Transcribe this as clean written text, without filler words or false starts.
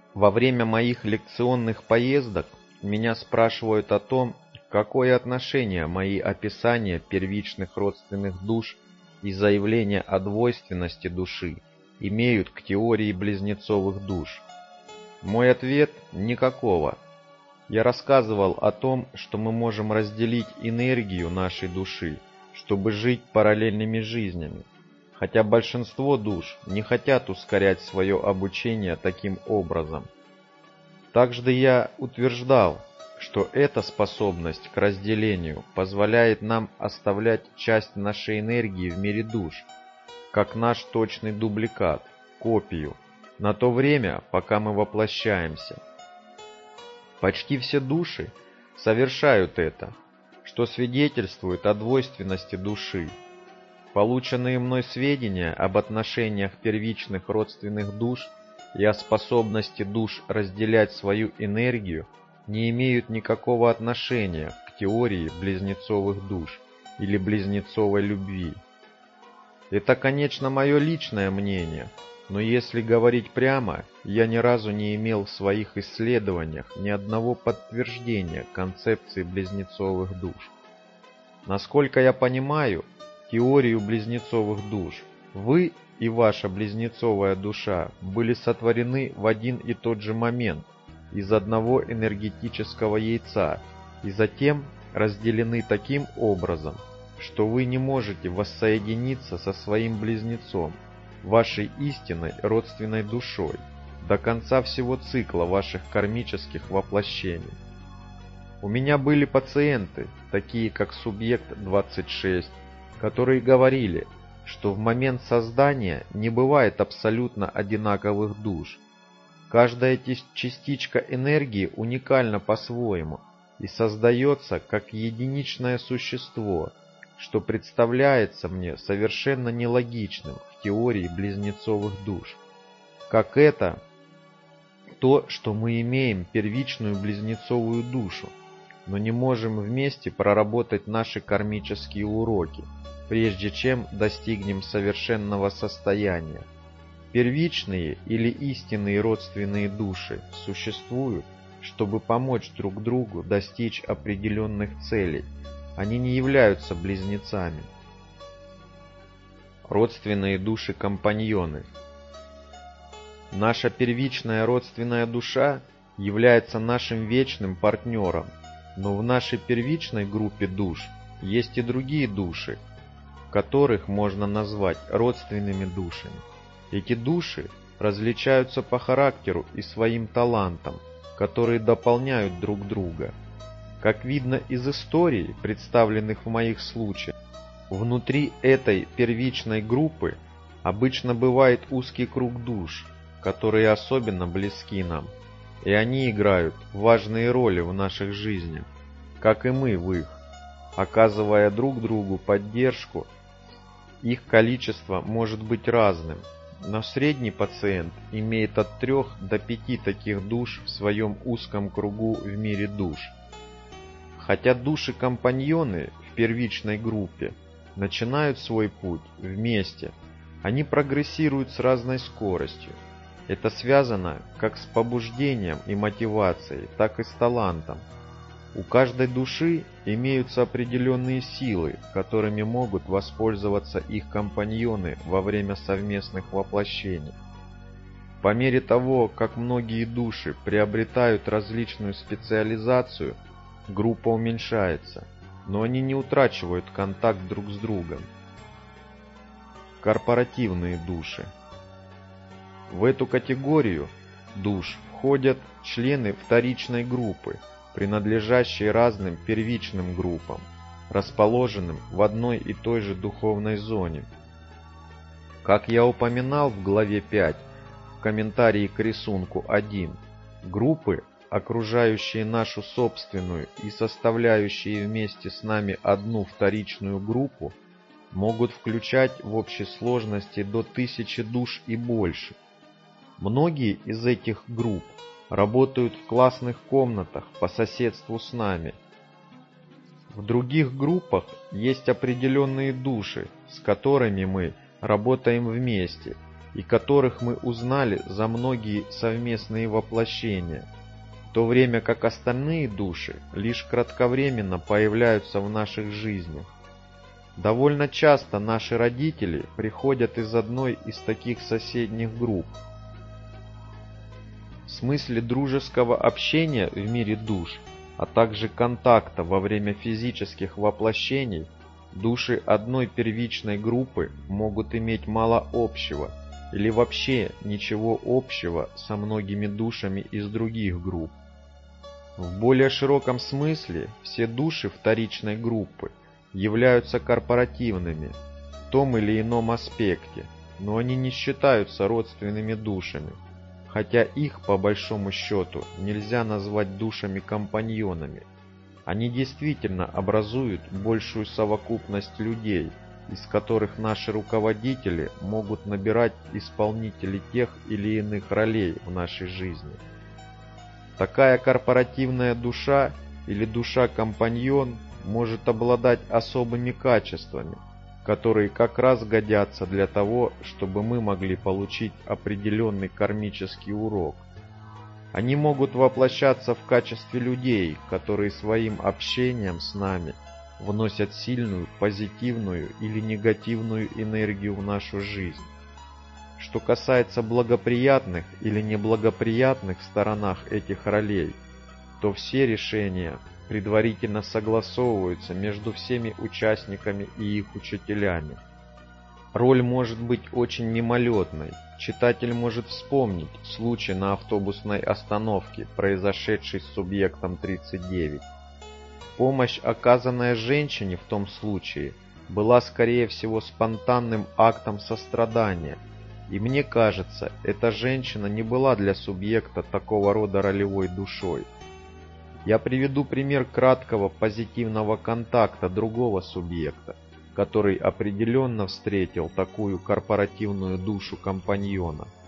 Во время моих лекционных поездок меня спрашивают о том, какое отношение мои описания первичных родственных душ и заявления о двойственности души имеют к теории близнецовых душ. Мой ответ – никакого. Я рассказывал о том, что мы можем разделить энергию нашей души, чтобы жить параллельными жизнями, хотя большинство душ не хотят ускорять свое обучение таким образом. Также я утверждал, что эта способность к разделению позволяет нам оставлять часть нашей энергии в мире душ, как наш точный дубликат, копию, на то время, пока мы воплощаемся. Почти все души совершают это, что свидетельствует о двойственности души. Полученные мной сведения об отношениях первичных родственных душ и о способности душ разделять свою энергию не имеют никакого отношения к теории близнецовых душ или близнецовой любви. Это, конечно, мое личное мнение, но если говорить прямо, я ни разу не имел в своих исследованиях ни одного подтверждения концепции близнецовых душ. Насколько я понимаю теорию близнецовых душ, вы и ваша близнецовая душа были сотворены в один и тот же момент из одного энергетического яйца и затем разделены таким образом, что вы не можете воссоединиться со своим близнецом, вашей истинной родственной душой, до конца всего цикла ваших кармических воплощений. У меня были пациенты, такие как субъект 26, которые говорили, что в момент создания не бывает абсолютно одинаковых душ. Каждая частичка энергии уникальна по-своему и создается как единичное существо, что представляется мне совершенно нелогичным в теории близнецовых душ. Как это то, что мы имеем первичную близнецовую душу, но не можем вместе проработать наши кармические уроки, прежде чем достигнем совершенного состояния. Первичные или истинные родственные души существуют, чтобы помочь друг другу достичь определенных целей. Они не являются близнецами. Родственные души-компаньоны. Наша первичная родственная душа является нашим вечным партнером, но в нашей первичной группе душ есть и другие души, которых можно назвать родственными душами. Эти души различаются по характеру и своим талантам, которые дополняют друг друга. Как видно из историй, представленных в моих случаях, внутри этой первичной группы обычно бывает узкий круг душ, которые особенно близки нам, и они играют важные роли в наших жизнях, как и мы в их, оказывая друг другу поддержку. Их количество может быть разным, но средний пациент имеет от 3 до 5 таких душ в своем узком кругу в мире душ. Хотя души-компаньоны в первичной группе начинают свой путь вместе, они прогрессируют с разной скоростью. Это связано как с побуждением и мотивацией, так и с талантом. У каждой души имеются определенные силы, которыми могут воспользоваться их компаньоны во время совместных воплощений. По мере того, как многие души приобретают различную специализацию, группа уменьшается, но они не утрачивают контакт друг с другом. Корпоративные души. В эту категорию душ входят члены вторичной группы, принадлежащие разным первичным группам, расположенным в одной и той же духовной зоне. Как я упоминал в главе 5, в комментарии к рисунку 1, группы, окружающие нашу собственную и составляющие вместе с нами одну вторичную группу, могут включать в общей сложности до 1000 душ и больше. Многие из этих групп работают в классных комнатах по соседству с нами. В других группах есть определенные души, с которыми мы работаем вместе, и которых мы узнали за многие совместные воплощения, в то время как остальные души лишь кратковременно появляются в наших жизнях. Довольно часто наши родители приходят из одной из таких соседних групп. В смысле дружеского общения в мире душ, а также контакта во время физических воплощений, души одной первичной группы могут иметь мало общего или вообще ничего общего со многими душами из других групп. В более широком смысле все души вторичной группы являются корпоративными в том или ином аспекте, но они не считаются родственными душами, хотя их, по большому счету, нельзя назвать душами-компаньонами. Они действительно образуют большую совокупность людей, из которых наши руководители могут набирать исполнителей тех или иных ролей в нашей жизни. Такая корпоративная душа или душа-компаньон может обладать особыми качествами, которые как раз годятся для того, чтобы мы могли получить определенный кармический урок. Они могут воплощаться в качестве людей, которые своим общением с нами вносят сильную позитивную или негативную энергию в нашу жизнь. Что касается благоприятных или неблагоприятных сторонах этих ролей, то все решения предварительно согласовываются между всеми участниками и их учителями. Роль может быть очень мимолетной. Читатель может вспомнить случай на автобусной остановке, произошедший с субъектом 39. Помощь, оказанная женщине в том случае, была скорее всего спонтанным актом сострадания, и мне кажется, эта женщина не была для субъекта такого рода ролевой душой. Я приведу пример краткого позитивного контакта другого субъекта, который определенно встретил такую корпоративную душу компаньона.